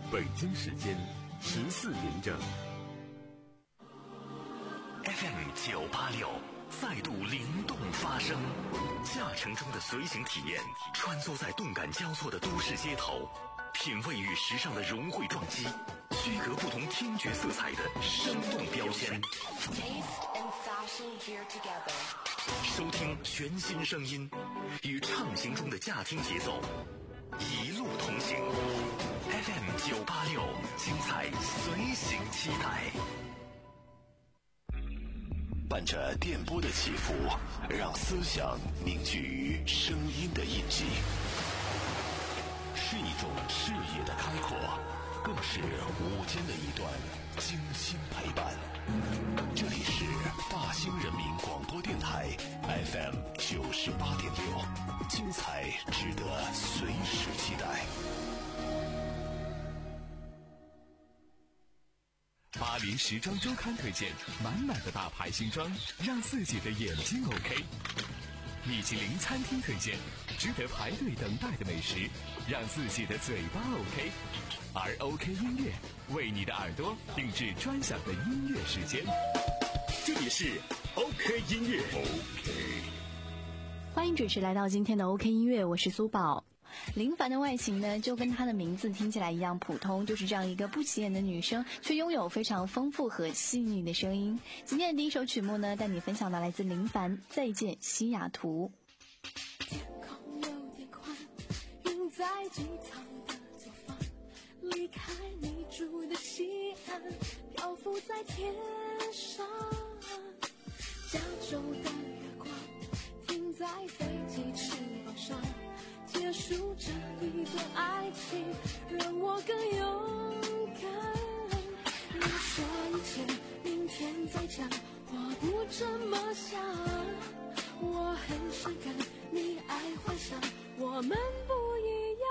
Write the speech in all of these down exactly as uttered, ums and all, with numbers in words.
北京时间十四点整。 F M 九八六再度灵动发声，驾乘中的随行体验，穿梭在动感交错的都市街头，品味与时尚的融汇撞击，区隔不同听觉色彩的生动标签。收听全新声音，与畅行中的驾听节奏，一路同行。F M 九八六，精彩随行期待。 伴着电波的起伏，让思想凝聚于声音的印记，是一种视野的开阔，更是午间的一段精心陪伴。这里是大兴人民广播电台 F M 九十八点六，精彩值得随时期待。 巴黎时装周刊推荐满满的大牌新装，让自己的眼睛 OK。米其林餐厅推荐值得排队等待的美食，让自己的嘴巴 OK。而 OK 音乐为你的耳朵定制专享的音乐时间。这里是 OK 音乐 OK。 欢迎准时来到今天的 OK 音乐，我是苏宝。林凡的外形呢，就跟她的名字听起来一样普通，就是这样一个不起眼的女生，却拥有非常丰富和细腻的声音。今天的第一首曲目呢，带你分享的来自林凡《再见西雅图》。 天空有点宽，云在机场的左方，离开你住的西岸，漂浮在天上。加州的月光停在飞机翅膀上，结束这一段爱情，让我更勇敢。你说一切明天再讲，我不这么想。我很伤感，你爱幻想，我们不一样。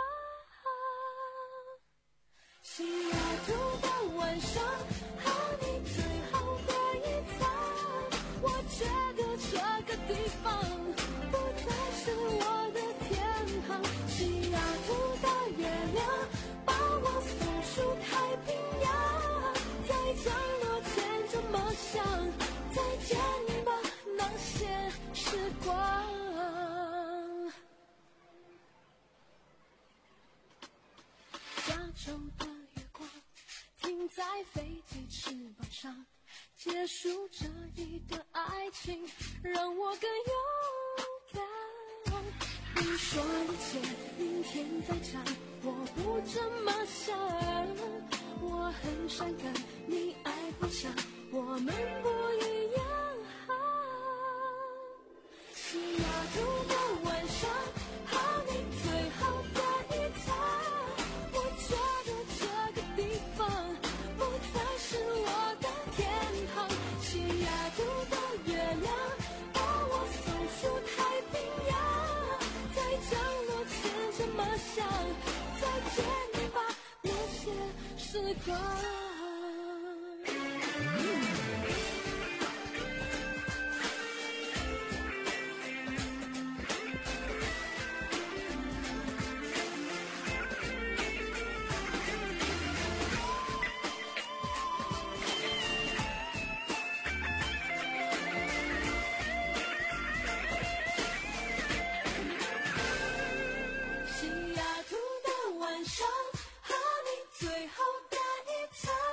西雅图的晚上，和你最后的一餐，我觉得这个地方不再是我的天堂。西雅图的月亮把我送出太平洋，在降落前这么想，再见吧那些时光。加州的月光停在飞机翅膀上，结束这一段爱情，让我更勇敢。你说一切明天再讲，我不这么想。我很伤感，你爱幻想，我们不一样。西雅图的晚上，和你最后的一餐，我觉得这个地方不再是我的天堂。西雅图的月亮把我送出太平洋，在降落前这么想，再见吧那些时光。西雅图的晚上，和你最后的一餐，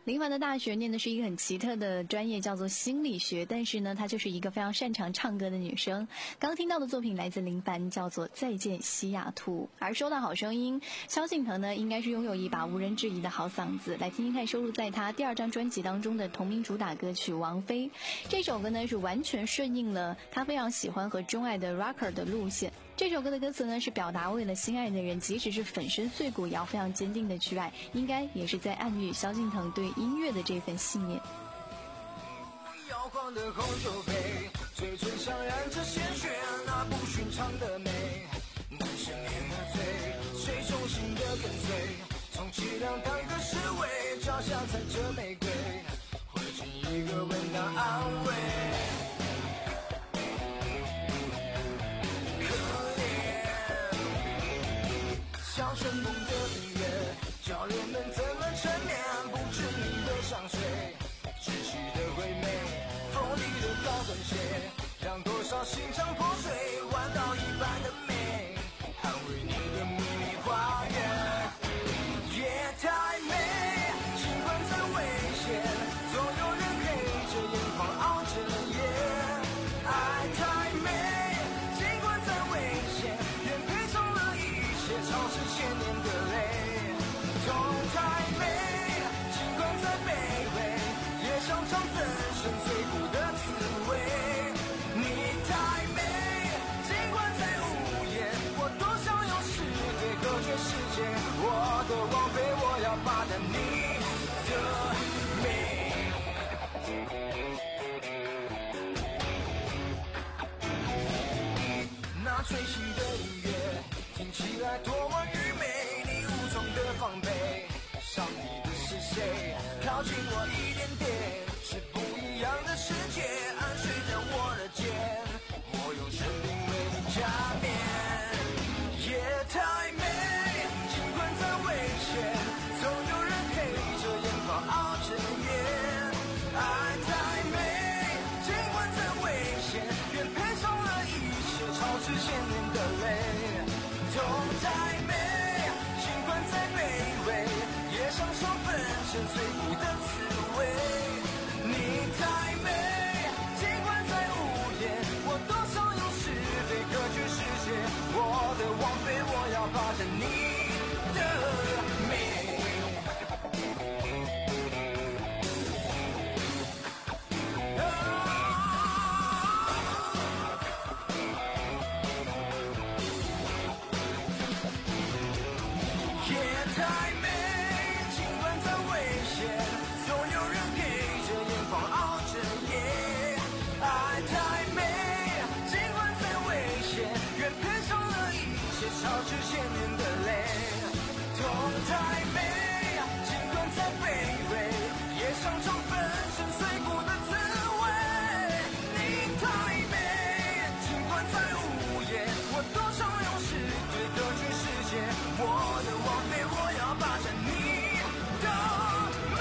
林凡的大学念的是一个很奇特的专业，叫做心理学，但是呢，她就是一个非常擅长唱歌的女生。刚听到的作品来自林凡，叫做《再见西雅图》。而说到好声音，萧敬腾呢，应该是拥有一把无人置疑的好嗓子。来听听看收录在他第二张专辑当中的同名主打歌曲《王菲》。这首歌呢，是完全顺应了他非常喜欢和钟爱的 rocker 的路线。这首歌的歌词呢，是表达为了心爱的人，即使是粉身碎骨也要非常坚定的去爱，应该也是在暗喻萧敬腾对音乐的这份信念。 摇晃的红酒杯，嘴唇上染着鲜血，那不寻常的美，男生年的醉，谁衷心的跟随，充其量当个侍卫，脚下踩着玫瑰，回敬一个吻当安慰。像春风的音乐，教人们怎么沉眠，不知名的香水，窒息的惠美，锋利的高跟鞋，让多少心肠破碎，弯道一般的美，捍卫你的秘密花园。夜太美，尽管再危险，总有人黑着眼眶熬着夜。爱太美，尽管再危险，愿赔偿了一切，超市千年的泪。痛太美，尽管再卑微，也想尝粉身碎骨的滋味。你太美，尽管再无言，我多想用诗对隔绝世界。我的王妃，我要霸占你的美。那吹醒的音乐，听起来多么愚昧，你无从的防备，上你的是谁？靠近我一点点，是不一样的世界，安睡在我的肩，我用生命为你加冕。夜太美，尽管再危险，总有人陪着眼眶熬着夜。爱太美，尽管再危险，愿赔偿了一切，超之千年的泪。痛太美，尽管再卑微，也享受粉身碎骨的滋味。你太美，尽管再无言，我多想用是非隔绝世界。我的王妃，我要霸占你的美。夜太美，尽管再危险，总有人陪着眼眶熬着夜。爱太美，尽管再危险，愿赔偿了一切，超之千年的泪。痛太美，尽管再卑微，也想尝粉身碎骨的滋味。你太美，尽管再无言，我多想用诗对隔绝世界。我的王妃，我要霸占你的美。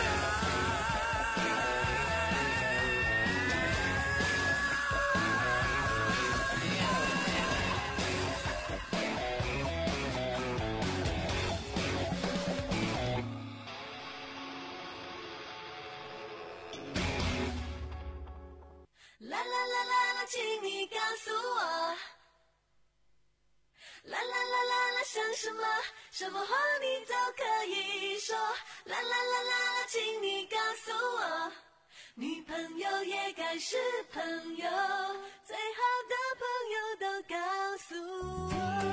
啦啦啦啦啦，请你告诉我，啦啦啦啦啦，想什么？什么话你都可以说。啦啦啦啦啦，请你告诉我，女朋友也该是朋友，最好的朋友都告诉我。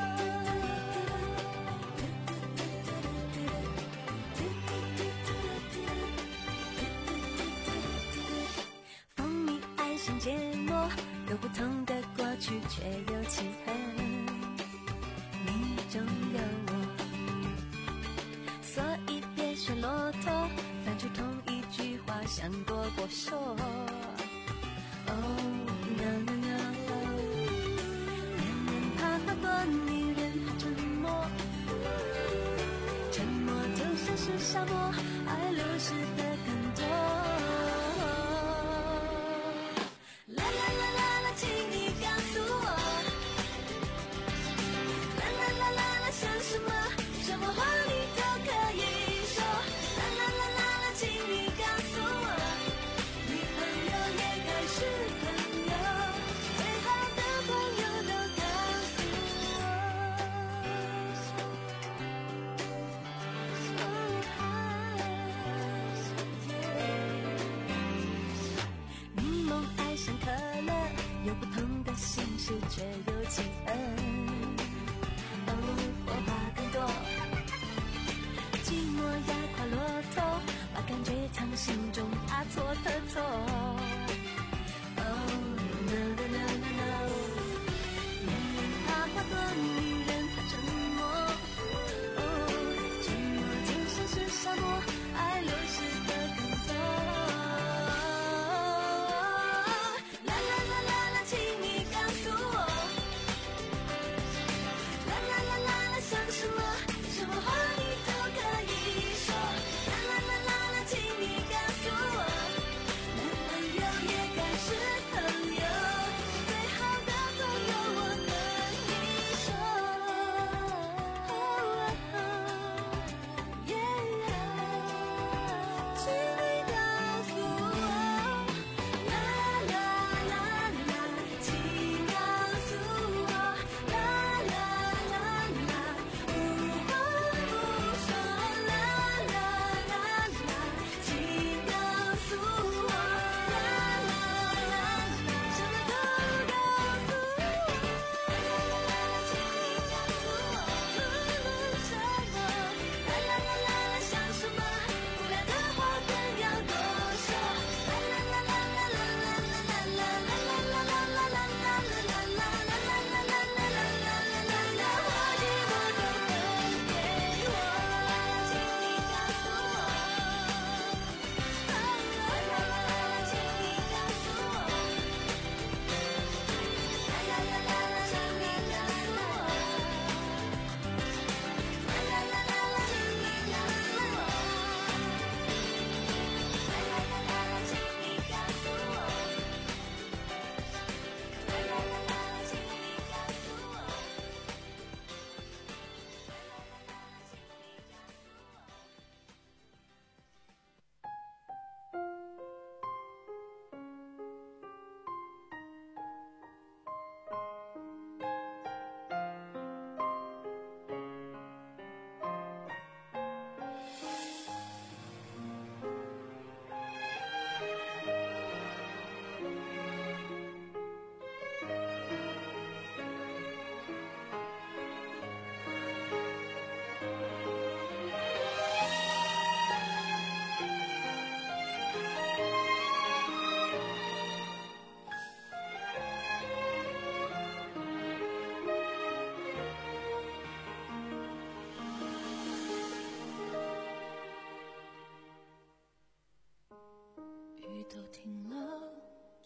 蜂蜜爱上芥末，有不同的过去，却有契合。你中有我，所以别说骆驼，翻出同一句话，像多过说。Oh no no no， 恋人怕花朵，女人怕沉默，沉默就像是沙漠，爱流失的更多。啦啦啦啦啦，请你告诉我，啦啦啦啦啦，想什么？什么话你都可以说。啦啦啦啦啦，请你告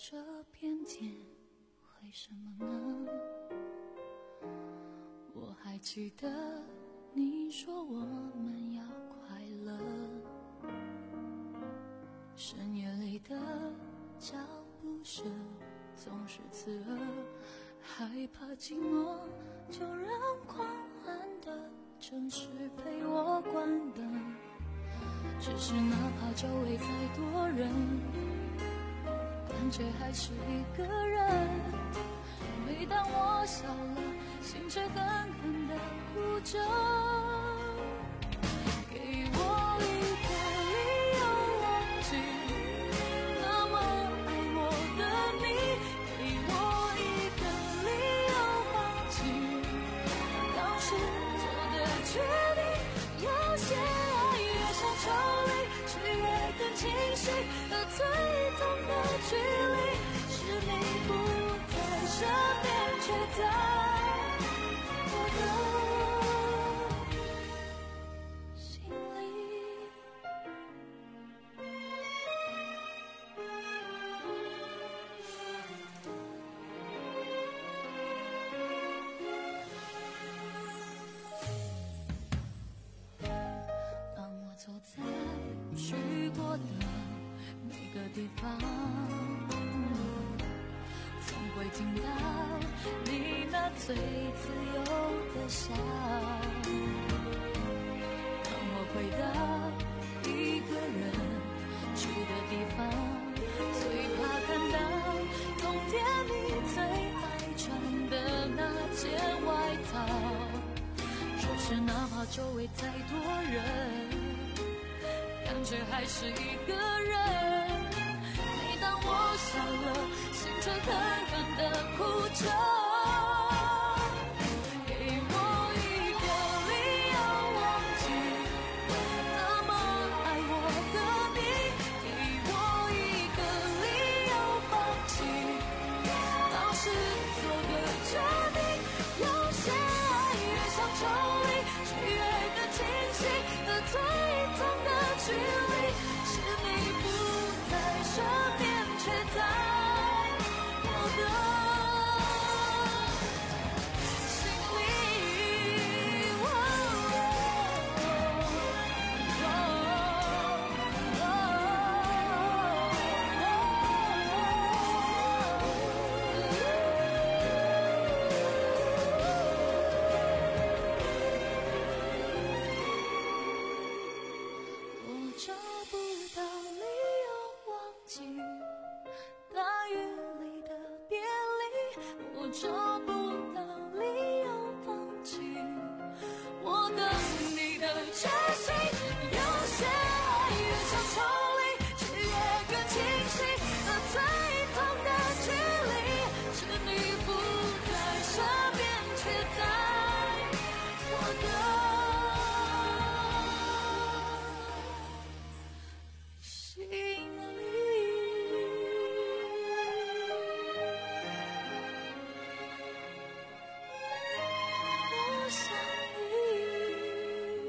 这偏见为什么呢？我还记得你说我们要快乐，深夜里的脚步声总是刺耳，害怕寂寞就让狂欢的城市陪我关灯，只是哪怕周围再多人，感觉还是一个人。每当我笑了，心却狠狠地哭着。给我一个理由忘记那么爱我的你，给我一个理由放弃当时做的决定。有些爱越想抽离，却越更清晰，而最痛的距离是你不在身边，却在我的心里。当我走在去过的每个地方，总会听到你那最自由的笑。当我回到一个人住的地方，最怕看到冬天你最爱穿的那件外套。就是哪怕周围再多人，感觉还是一个人。每当我笑了，心却狠狠地哭着。给我一个理由忘记那么爱我的你，给我一个理由放弃当时做的决定。有些爱越想抽离，却越更清晰，而最痛的距离是你不在身边，却在我的心里。哦我找不到理由忘记大雨里的别离，我找不到理由放弃我等你的决心。有些爱越想抽离，却越更清晰，而最痛的距离是你不在身边，却在我的心里。我想你。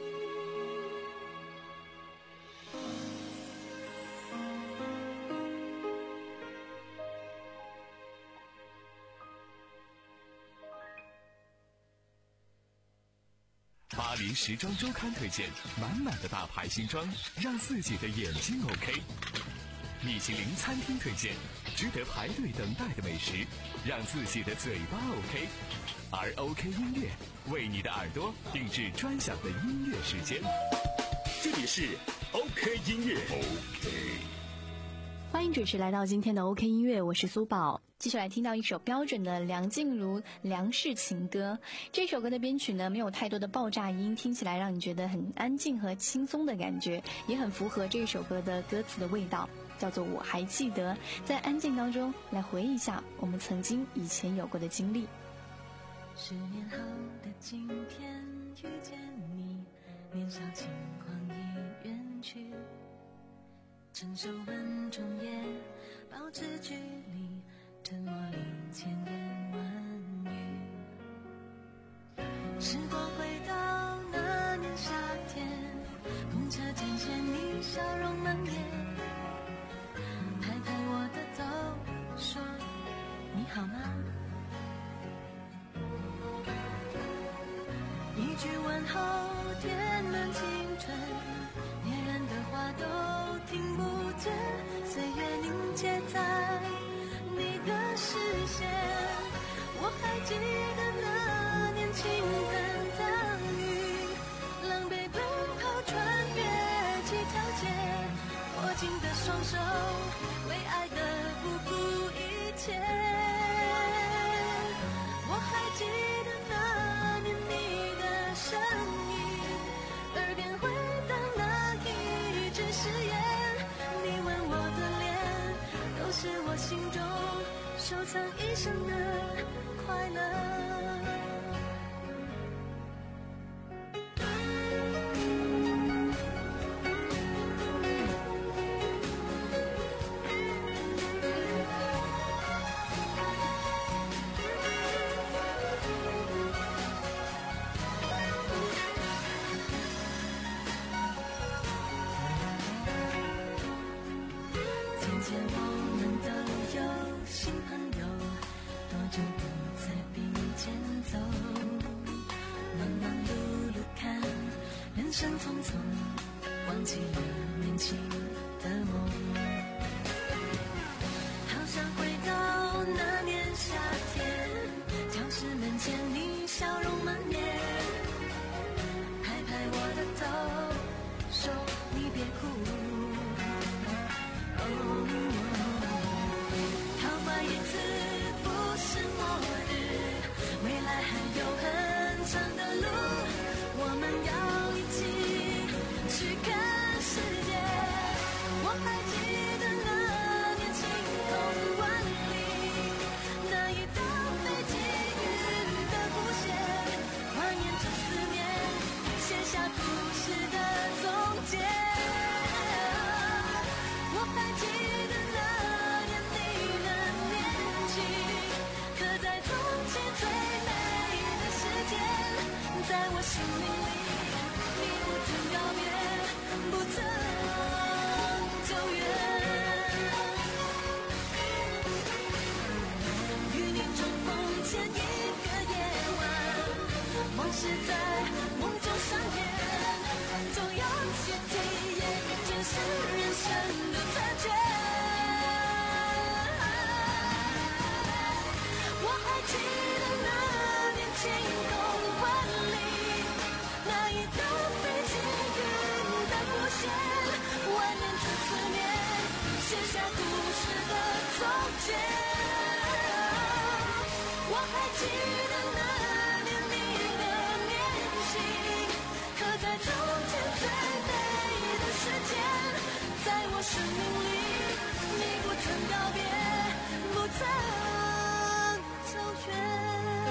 巴黎时装周刊推荐满满的大牌新装，让自己的眼睛 OK。米其林餐厅推荐值得排队等待的美食，让自己的嘴巴 OK。而 OK 音乐为你的耳朵定制专享的音乐时间。 这里是 OK 音乐 OK。 欢迎准时来到今天的 OK 音乐，我是苏宝。继续来听到一首标准的梁静茹梁氏情歌。这首歌的编曲呢，没有太多的爆炸音，听起来让你觉得很安静和轻松的感觉，也很符合这首歌的歌词的味道，叫做我还记得。在安静当中来回忆一下我们曾经以前有过的经历。 十年后的今天遇见你，年少轻狂已远去，成熟稳重也保持距离，沉默里千言万语。时光回到那年夏天，公车站前你笑容满面，拍拍我的头， 句问候填满青春，恋人的话都听不见，岁月凝结在你的视线。我还记得那年倾盆大雨，狼狈奔跑穿越几条街，握紧的双手为爱的不顾一切。我还记得那年你的声音，耳边回荡那一句誓言，你吻我的脸，都是我心中收藏一生的快乐。人生匆匆，忘记了年轻的梦，好想回到那年夏天，教室门前你笑容满面，拍拍我的头，说你别哭。哦，桃花一次不是末日，未来还有很长的路，我们要去看世界。我还记得那年晴空万里，那一道飞机云的弧线，蜿蜒着思念，写下故事的总结。我还记得那年你的年纪，刻在从前最美的时间，在我生命里你不曾告别，不曾走远，与你重逢前一个夜晚，往事在梦中上演，总要去体验真实人生的残缺。我还记得那年晴空万里，那一道飞机云的弧线，蜿蜒着思念，写下故事的总结。我还记得那年你的年纪，刻在从前最美的时间，在我生命里你不曾告别，不曾走远。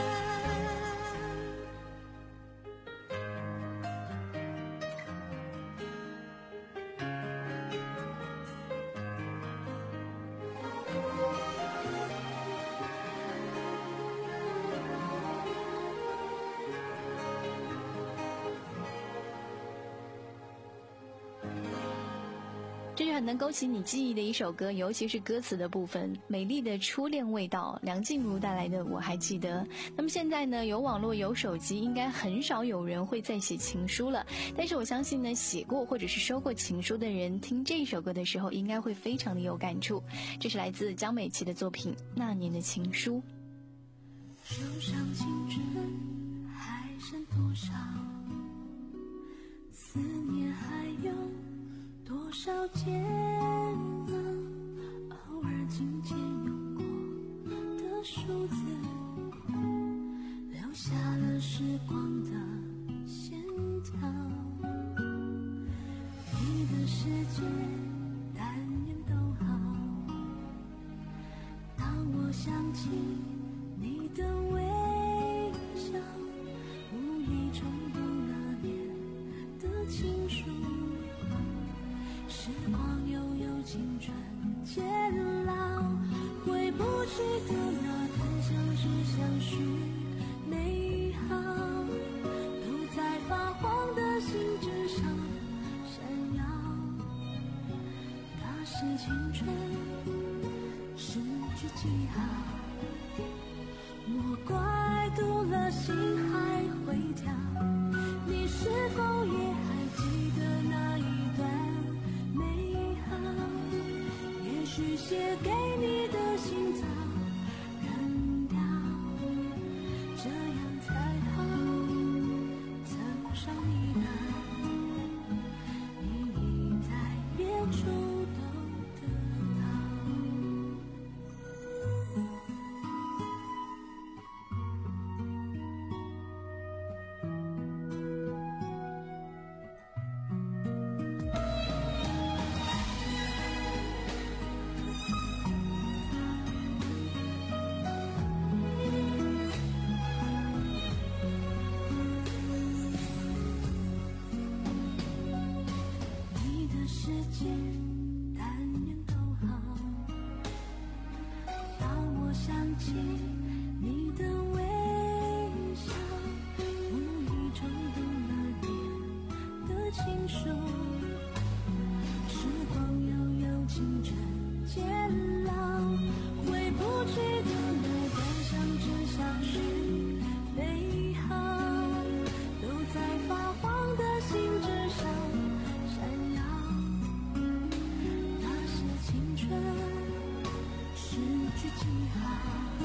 这是很能勾起你记忆的一首歌，尤其是歌词的部分，美丽的初恋味道，梁静茹带来的我还记得。那么现在呢，有网络有手机，应该很少有人会再写情书了，但是我相信呢，写过或者是收过情书的人听这首歌的时候应该会非常的有感触。这是来自江美琪的作品《那年的情书》。 手上青春还剩多少，思念还有多少煎熬，偶尔紧紧用过的数字，留下了时光的线条。你的世界但愿都好，当我想起你的微笑，无意重读那年的情书，时光悠悠，青春渐老，回不去的那段相知相许美好，都在发黄的信纸上闪耀。那是青春，失去记号，莫怪读了心还会跳。 是否也还记得那一段美好？也许写给你的信早扔掉，这样才好。曾伤你的，你已在别处都得到。你的世界但愿都好，当我想起你的微笑，无意中懂了点的情愫。时光悠悠，青春渐老，回不去的那段相知相许美好，都在发黄的信纸上闪耀。那是青春失去记号，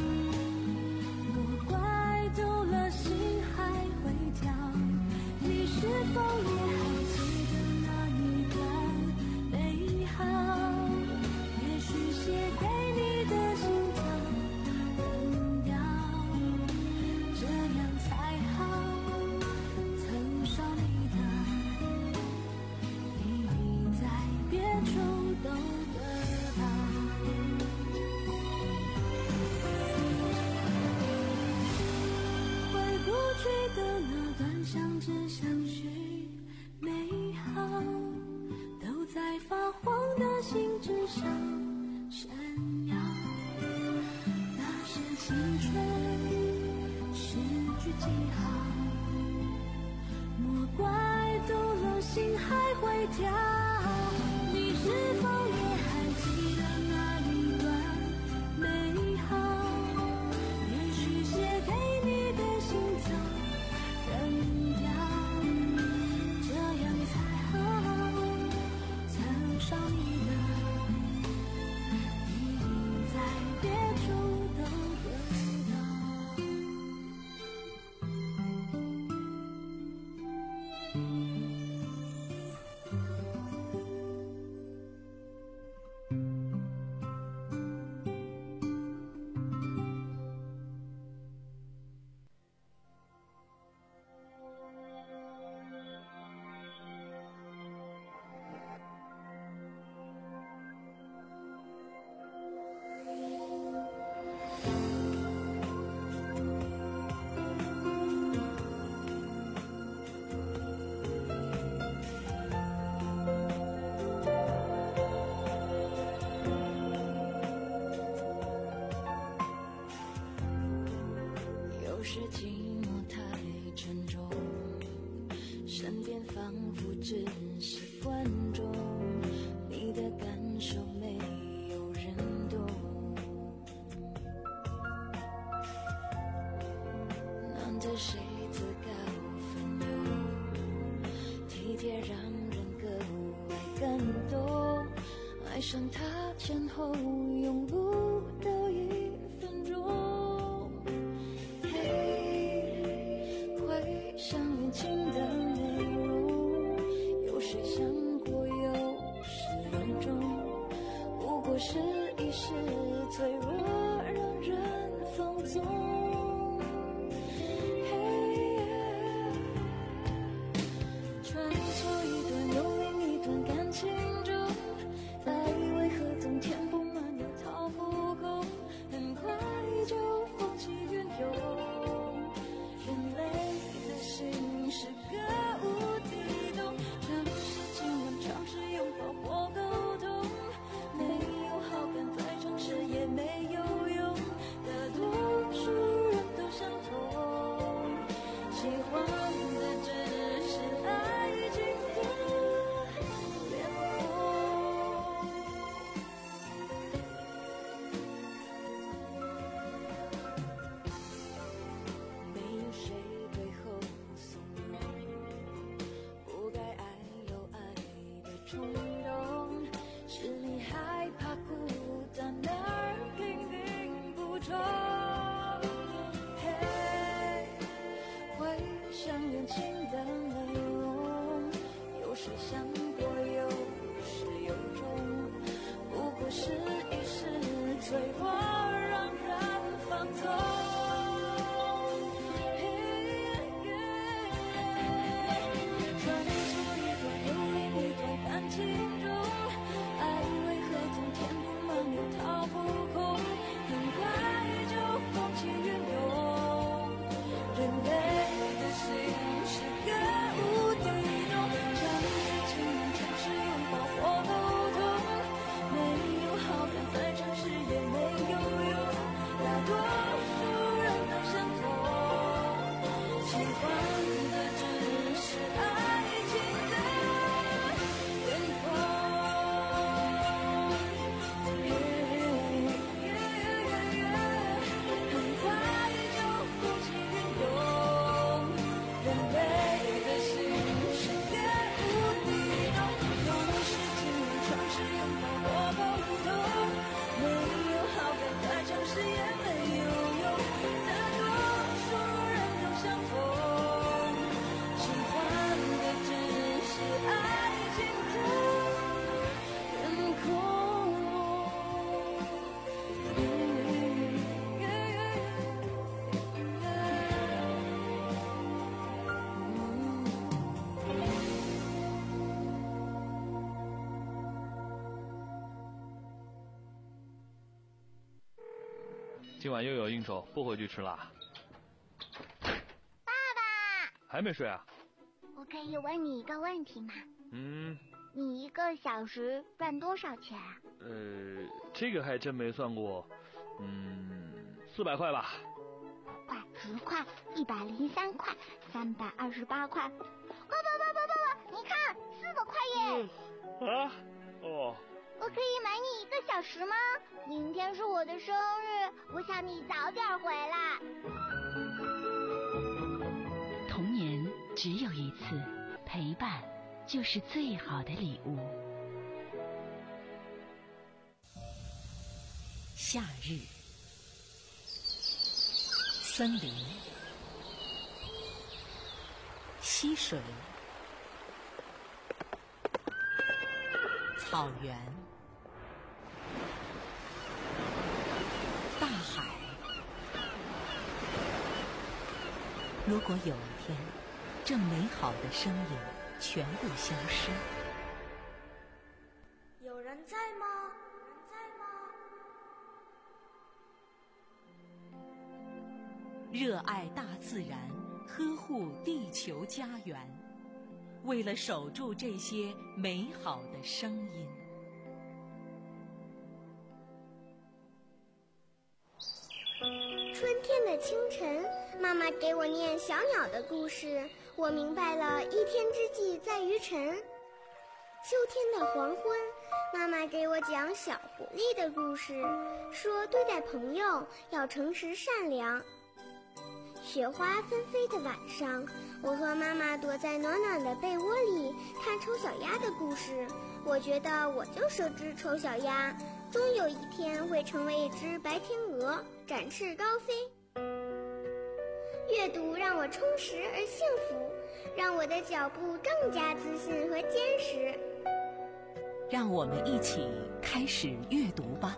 莫怪读了心还会跳。你是否也还记得那一段美好？也许写给你的信早扔掉，这样才好。曾伤你的，你已在别处都得到。回不去的那段相知相许美好，都在发黄的信纸上闪耀。那是青春失去记号，莫怪读了心还会跳。你是否也还记得那一段美好？也许写给你的信早扔掉，这样才好。曾伤你的，你已在别处都得到。有时寂寞太沉重，身边仿佛只是观众，你的感受没有人懂。难得谁自告奋勇，体贴让人格外感动，爱上他前后用不到一分钟。像年轻的内容，有谁想过有始有终？不过是一时脆弱，让人放纵。穿梭一段又另一段感情中，爱为何总填不满又掏不空？很快就风起云涌，人类心是个无底洞，城市静冲动，是你害怕孤单而拼命补充。嘿，会想恋情的内容，有谁想过有始有终？不过是一时脆弱，让人放纵。 今晚又有应酬，不回去吃啦。 爸爸， 还没睡啊？ 我可以问你一个问题吗？ 嗯。 你一个小时赚多少钱啊？ 呃，这个还真没算过。嗯，四百块吧。 快，十块，一百零三块，三百二十八块。爸爸爸爸爸爸，你看，四百块耶！ 嗯、啊？哦。 我可以买你一个小时吗？明天是我的生日，我想你早点回来。 童年只有一次，陪伴就是最好的礼物。夏日，森林，溪水，草原，大海。如果有一天，这美好的声音全部消失， 有人在吗？有人在吗？ 热爱大自然，呵护地球家园，为了守住这些美好的声音。 春天的清晨，妈妈给我念小鸟的故事，我明白了一天之计在于晨。秋天的黄昏，妈妈给我讲小狐狸的故事，说对待朋友要诚实善良。雪花纷飞的晚上，我和妈妈躲在暖暖的被窝里看丑小鸭的故事，我觉得我就是只丑小鸭，终有一天会成为一只白天鹅，展翅高飞。阅读让我充实而幸福，让我的脚步更加自信和坚实。 让我们一起开始阅读吧。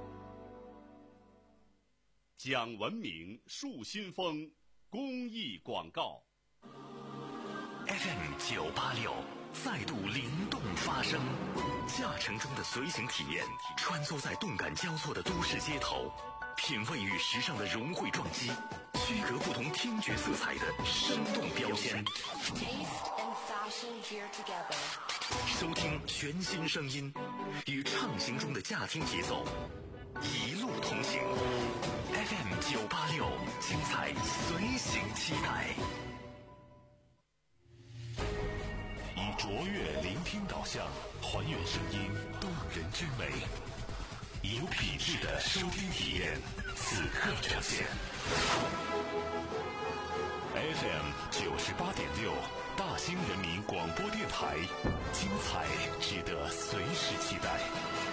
讲文明树新风公益广告。 F M 九八六再度灵动发声，驾乘中的随行体验，穿梭在动感交错的都市街头，品味与时尚的融汇撞击，区隔不同听觉色彩的生动标签。收听全新声音，与畅行中的驾听节奏，一路同行。F M 九八六，精彩随行期待。 以卓越聆听导向，还原声音动人之美，以有品质的收听体验，此刻呈现。F M 九十八点六， 大兴人民广播电台，精彩值得随时期待。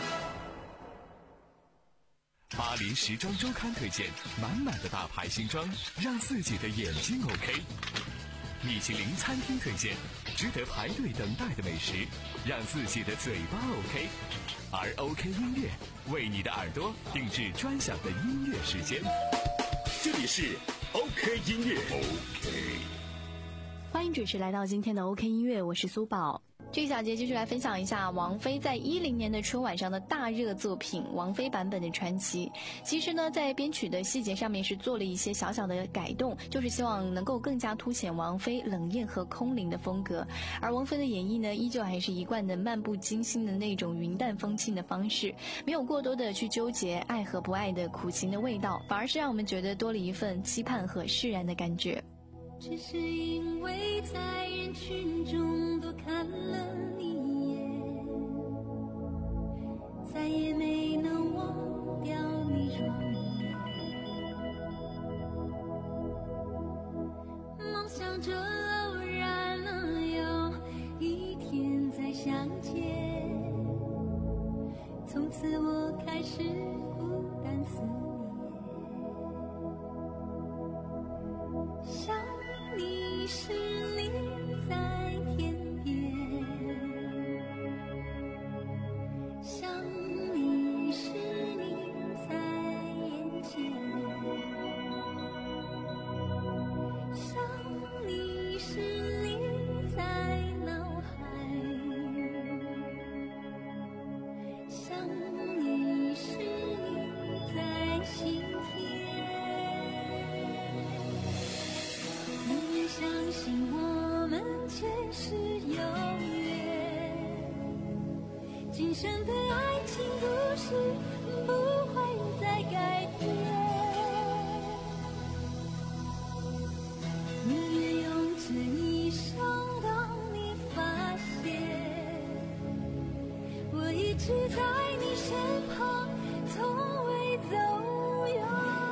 巴黎时装周刊推荐满满的大牌新装，让自己的眼睛 OK。米其林餐厅推荐值得排队等待的美食，让自己的嘴巴 OK。而 OK 音乐为你的耳朵定制专享的音乐时间。 这里是 OK 音乐 OK。 欢迎准时来到今天的 OK 音乐，我是苏宝。这个小节继续来分享一下王菲在一零年的春晚上的大热作品《王菲版本的传奇》。其实呢，在编曲的细节上面是做了一些小小的改动，就是希望能够更加凸显王菲冷艳和空灵的风格。而王菲的演绎呢，依旧还是一贯的漫不经心的那种云淡风轻的方式，没有过多的去纠结爱和不爱的苦情的味道，反而是让我们觉得多了一份期盼和释然的感觉。 只是因为在人群中多看了你一眼，再也没能忘掉你容颜，梦想着偶然能有一天再相见，从此我开始孤单思念，想你是你在天边，想你是你在眼前，想你是你在脑海，想你是你在心田。相信我们前世有缘，今生的爱情故事不会再改变。宁愿用这一生等你发现，我一直在你身旁，从未走远。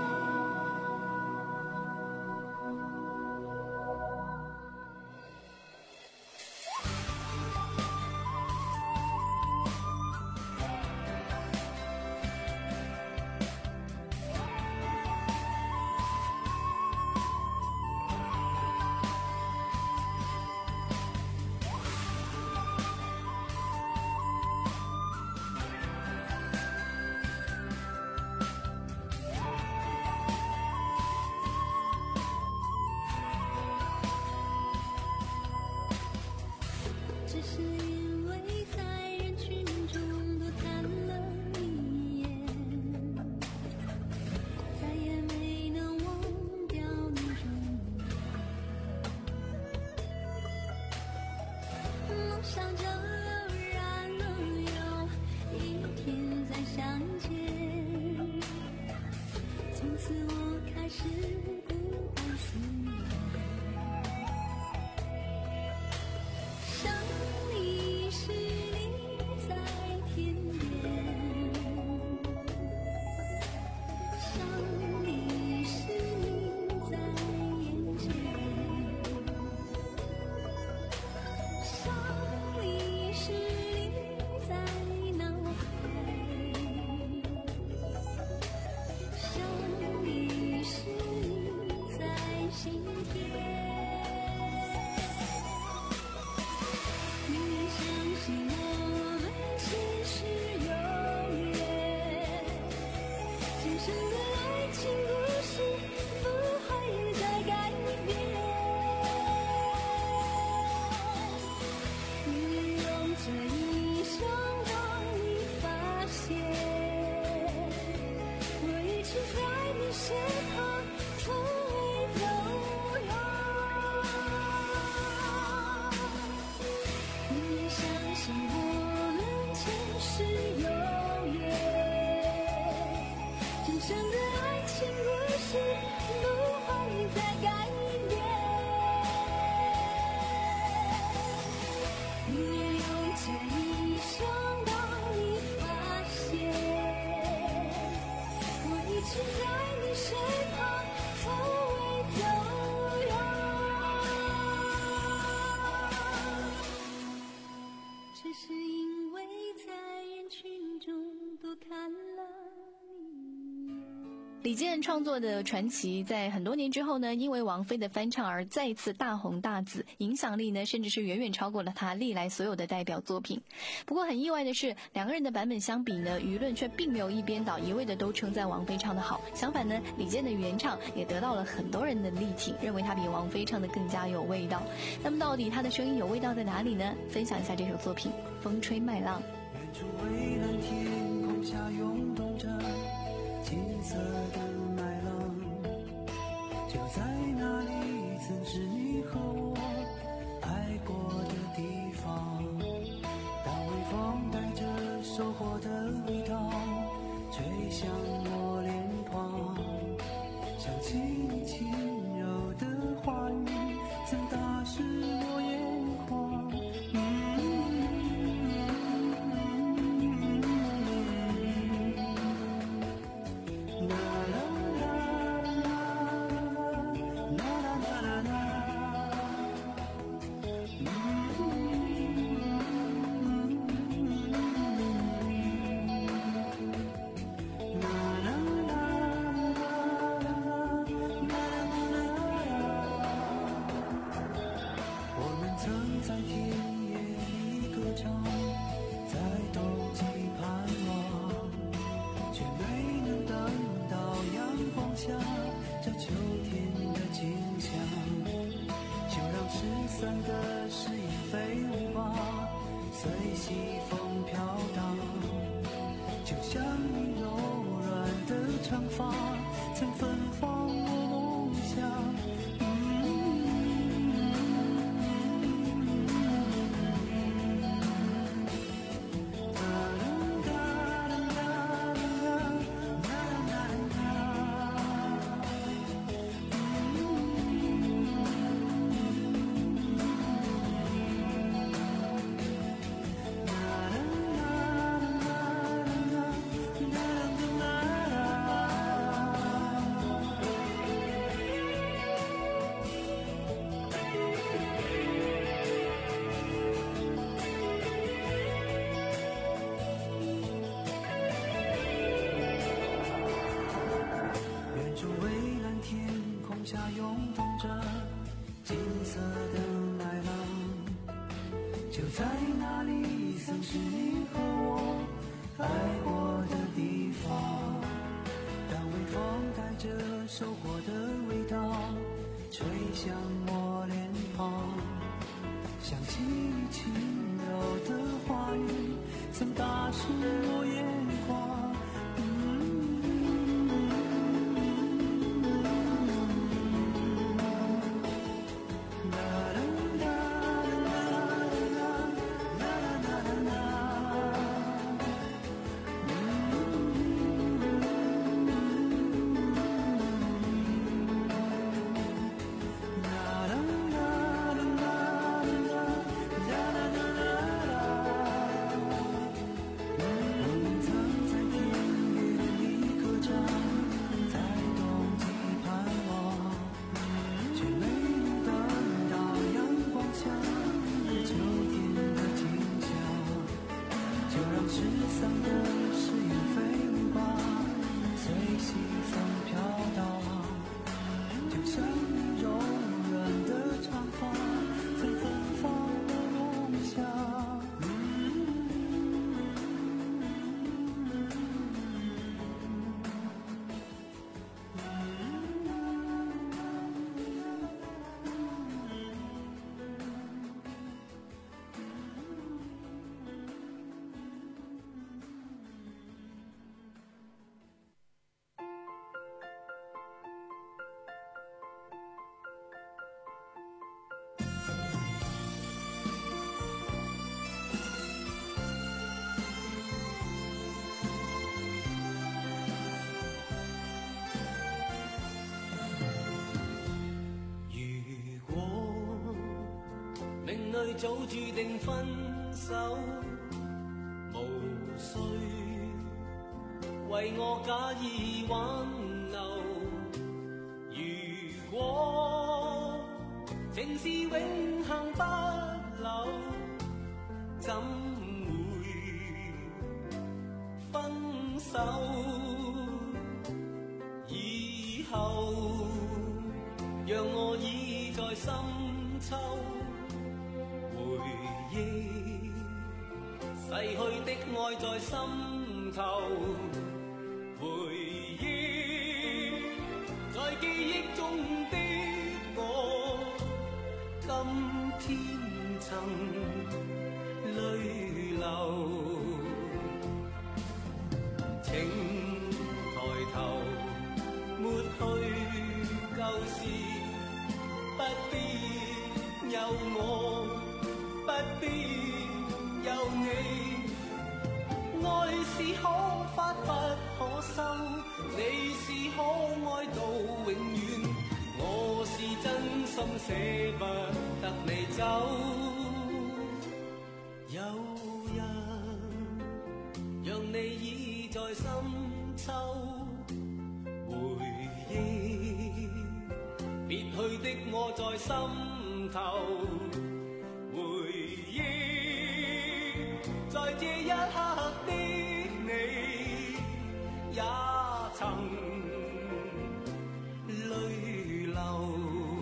只是因为在人群中多看了你一眼，再也没能忘掉你容颜，梦想着偶然能有一天再相见，从此我开始孤单思念。想你是你在天边，想你是你在眼前，想你是你在脑海，想你是你在心田。相信我们前世有缘，今生的爱情故事不会再改变。宁愿用这一生让你发现，我一直在你身旁，从未走远。相信我们前世有缘，今生的爱情故事不会再改变。宁愿用这一生让你发现，我一直在你身旁，从未走远。 只是因为在人群中多看了你一眼。 李健创作的《传奇》在很多年之后呢，因为王菲的翻唱而再次大红大紫，影响力呢甚至是远远超过了他历来所有的代表作品。不过很意外的是，两个人的版本相比呢，舆论却并没有一边倒，一味的都称赞王菲唱得好。相反呢，李健的原唱也得到了很多人的力挺，认为他比王菲唱得更加有味道。那么到底他的声音有味道在哪里呢？分享一下这首作品《风吹麦浪》。 远处蔚蓝天空下涌动着金色的麦浪，就在那里曾是你和我爱过的地方。当微风带着收获的味道吹向我脸庞，想起你轻柔的话语曾打湿我眼眶。 早注定分手，無需為我假意挽留。如果情是永恆不朽，怎分手以後，讓我倚在深秋回憶，逝去的愛在心頭回憶，在記憶中的我，今天曾淚流。請抬頭，抹去舊事，不必有我，不必有你。愛是可發不可收，你是可愛到永遠，我是真心捨不得你走。有人讓你倚在深秋回憶，別去的我在心頭回憶，在這一刻的你也曾淚流。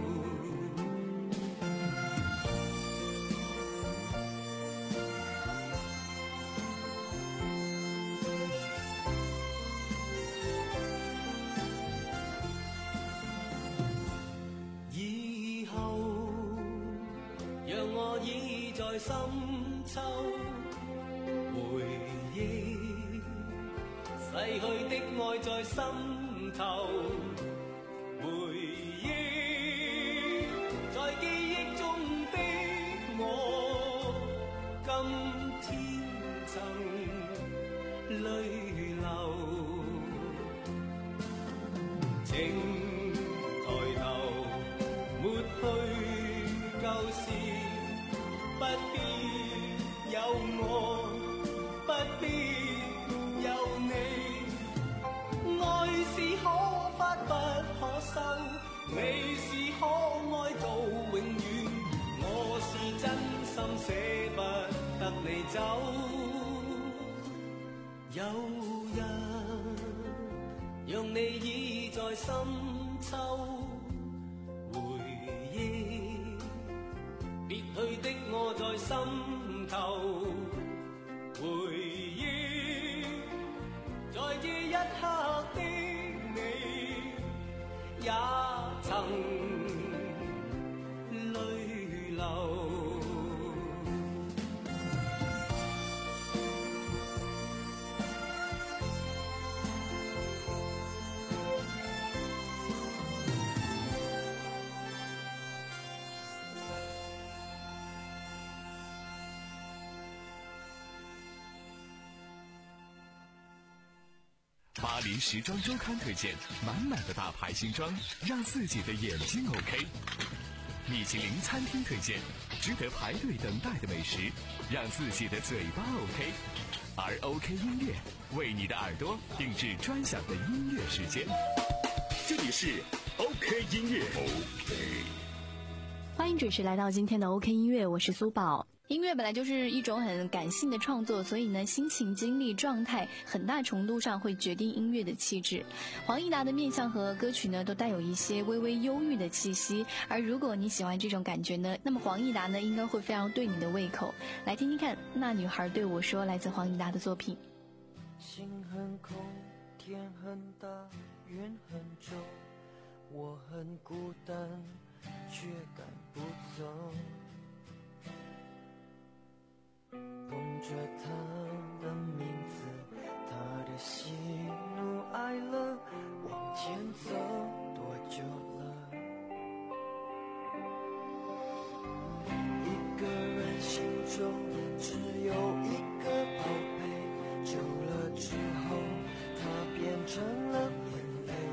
在深秋回憶，逝去的愛在心頭回憶，在記憶中的我，今天曾淚流。請抬頭，抹去舊事，不必有我，不必有你。愛是可發不可收，你是可愛到永遠，我是真心捨不得你走。有人讓你倚在深秋回憶，別去的我在心頭回憶，在這一刻的你也曾淚流。 巴黎时装周刊推荐满满的大牌新装，让自己的眼睛 OK。米其林餐厅推荐值得排队等待的美食，让自己的嘴巴 OK。而 OK 音乐为你的耳朵定制专享的音乐时间。 这里是 OK 音乐。OK， 欢迎准时来到今天的 OK 音乐，我是苏宝。音乐本来就是一种很感性的创作，所以呢，心情、经历、状态很大程度上会决定音乐的气质。黄义达的面相和歌曲呢，都带有一些微微忧郁的气息。而如果你喜欢这种感觉呢，那么黄义达呢，应该会非常对你的胃口。来听听看，那女孩对我说，来自黄义达的作品。 心很空，天很大，云很重，我很孤单，却赶不走。捧着他的名字，他的喜怒哀乐，往前走多久了？一个人心中只有一个宝贝，久了之后，它变成了眼泪，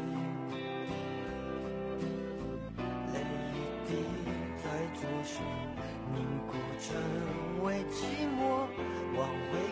泪一滴在左手凝固成为寂寞，往回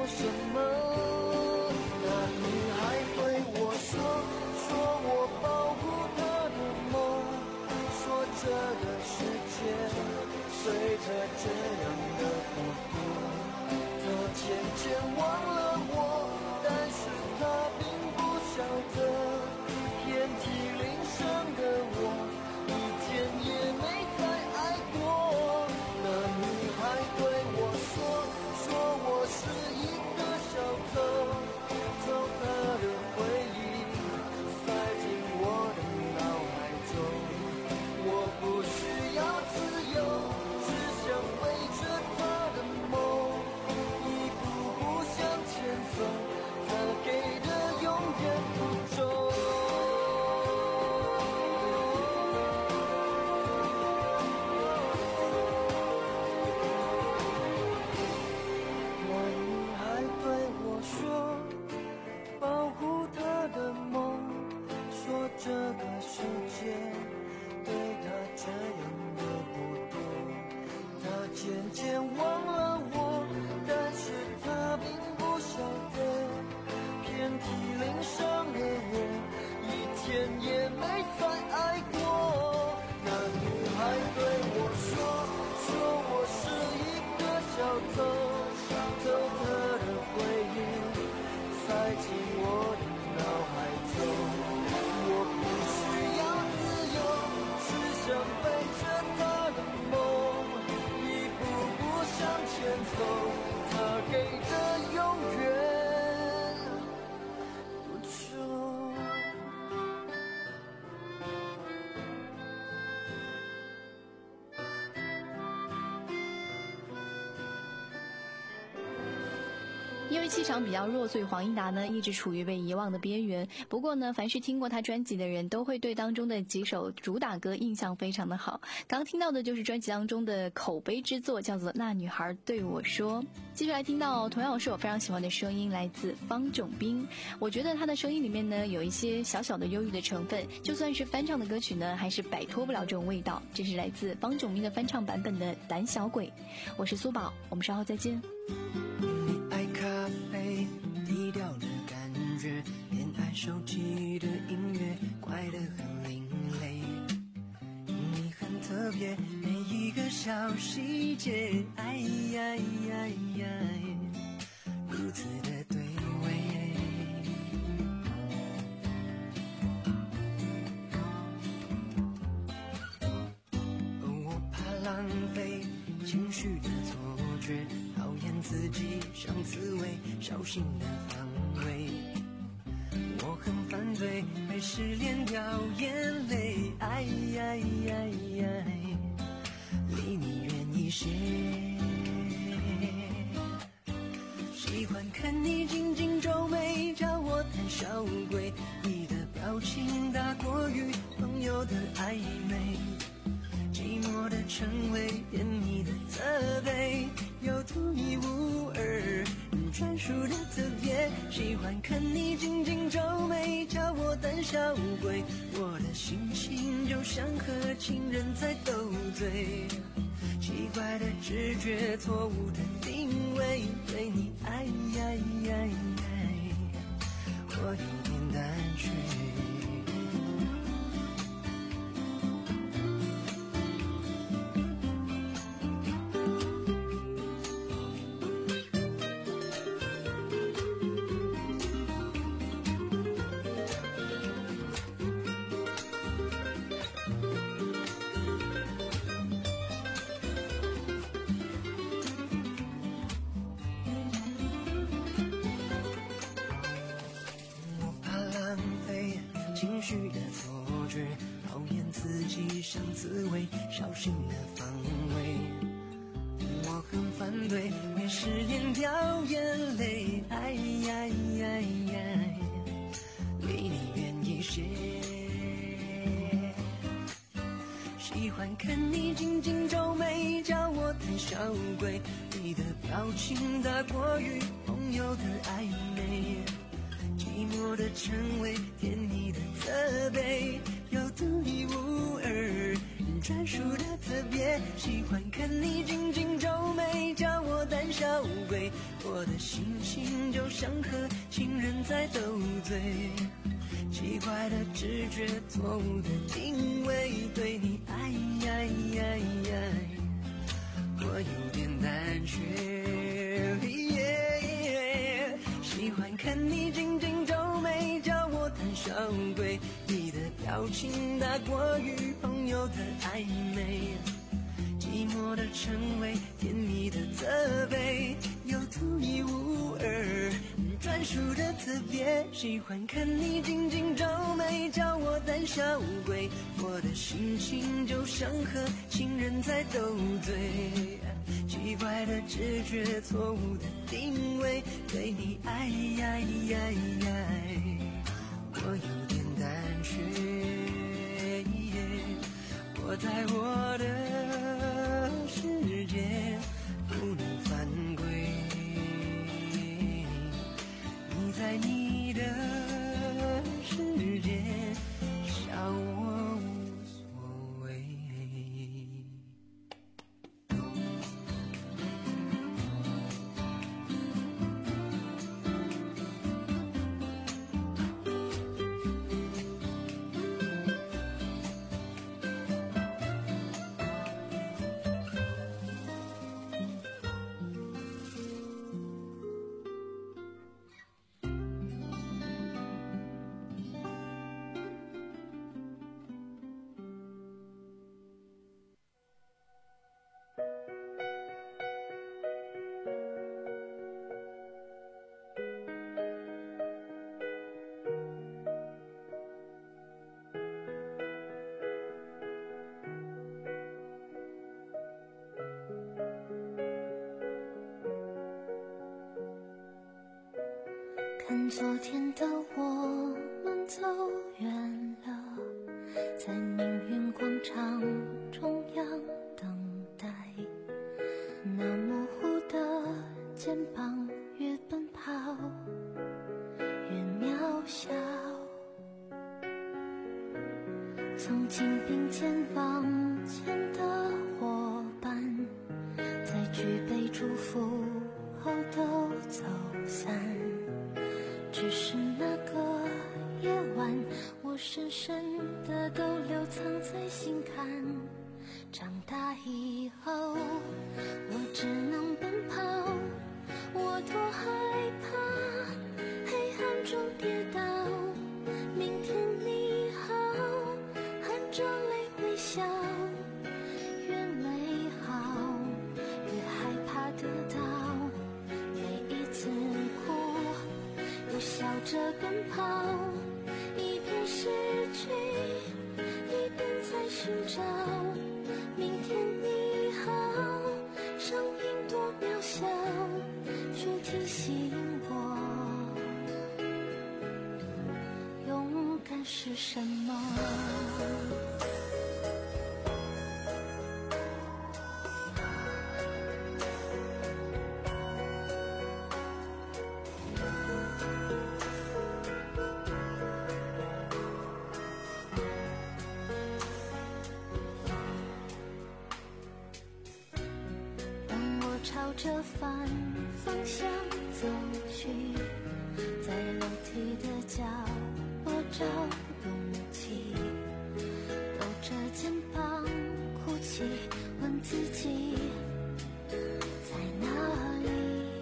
什么？那女孩对我说，说我保护她的梦，说这个世界随着这样的孤独，她渐渐忘了我，但是她并不晓得，遍体鳞伤的我，一天也没再爱过。那女孩对我说，说我是一个小偷，偷她的回忆塞进我的脑海中。我不需要自由，只想背着她的梦，一步步向前走，她给的永远不重。这个世界对他这样的不多，他渐渐忘了我，但是他并不晓得，遍体鳞伤的我，一天也没再爱过。那女孩对我说，说我是一个小偷，偷她的回忆塞进我的脑海中。我不需要自由，只想背着她的梦，一步步向前走，她给的永远不重。 因为气场比较弱，所以黄义达呢一直处于被遗忘的边缘。不过呢，凡是听过他专辑的人都会对当中的几首主打歌印象非常的好。刚听到的就是专辑当中的口碑之作，叫做《那女孩对我说》。接下来听到同样是我非常喜欢的声音，来自方炯斌。我觉得他的声音里面呢有一些小小的忧郁的成分，就算是翻唱的歌曲呢，还是摆脱不了这种味道。这是来自方炯斌的翻唱版本的《胆小鬼》。我是苏宝，我们稍后再见。 咖啡低调的感觉，偏爱手机的音乐，怪得很另类。你很特别，每一个小细节，哎呀呀呀，如此的对味。我怕浪费情绪的错觉，讨厌自己像刺猬，小心的防卫。我很反对被失恋掉眼泪，哎呀呀呀，离你远一些。喜欢看你紧紧皱眉，叫我胆小鬼。你的表情大过于朋友的暧昧，寂寞的称谓，甜蜜的责备，有独一无二专属的特别。喜欢看你紧紧皱眉，叫我胆小鬼。我的心情就像和情人在斗嘴，奇怪的直觉，错误的定位，对你爱呀呀呀，我有点胆怯。情绪的错觉，讨厌自己像刺猬，小心的防卫。我很反对为失恋掉眼泪，哎呀呀呀，离你远一些。喜欢看你紧紧皱眉，叫我胆小鬼。你的表情大过于朋友的暧昧，寂寞的称谓，甜蜜的责备，有独一无二专属的特别。喜欢看你紧紧皱眉，叫我胆小鬼。我我的心情就像和情人在斗嘴，奇怪的直觉，错误的定位，对你爱爱爱爱，我有点胆怯，喜欢看你紧紧皱眉，叫我胆小鬼，你的表情大过于朋友的暧昧，寂寞的称谓，甜蜜的责备，有独一无二专属的特别，喜欢看你紧紧皱眉，叫我胆小鬼，我的心情就像和情人在斗嘴，奇怪的直觉，错误的定位，对你爱爱爱爱，我有点胆怯，我在我的世界不能犯规，你在你的世界笑我无所谓。 看昨天的我们走远了，在命运广场中央等待，那模糊的肩膀越奔跑越渺小，曾经并肩往前的伙伴，在举杯祝福后都走散，只是那个夜晚，我深深的都留藏在心坎。长大以后，我只能奔跑，我多害怕黑暗中跌倒。明天你好，含着泪微笑，越美好越害怕得到，每一次哭又笑着奔跑，一边失去一边在寻找。明天你好，声音多渺小，却提醒我勇敢是什么。朝着反方向走去，在楼梯的角落找勇气，抖着肩膀哭泣，问自己在哪里。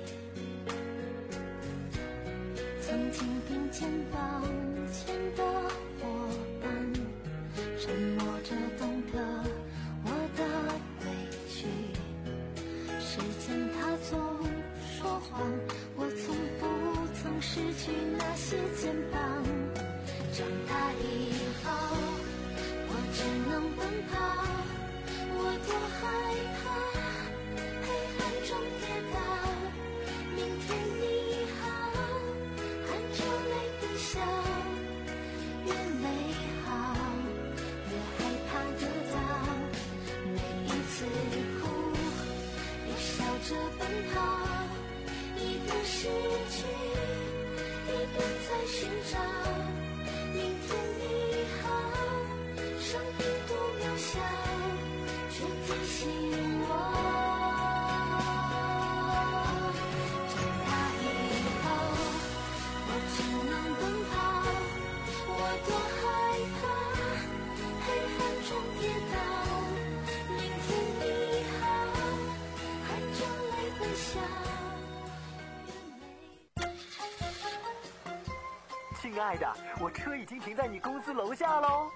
曾经并肩往前的伙伴，沉默着懂得我的委屈，时间它总说谎，我从不曾失去那些肩膀。长大以后，我只能奔跑，我多害怕黑暗中跌倒。明天你好，含着泪微笑，越美好越害怕得到，每一次哭笑着奔跑，一边失去一边在寻找。明天你好，生命多渺小，却提醒我亲爱的，我车已经停在你公司楼下喽。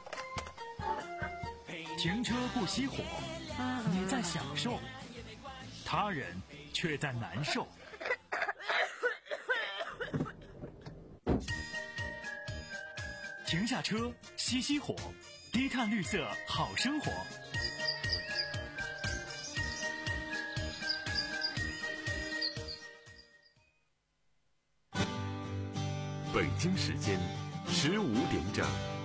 停车不熄火，你在享受，他人却在难受。停下车，熄熄火，低碳绿色好生活。 北京时间十五点整。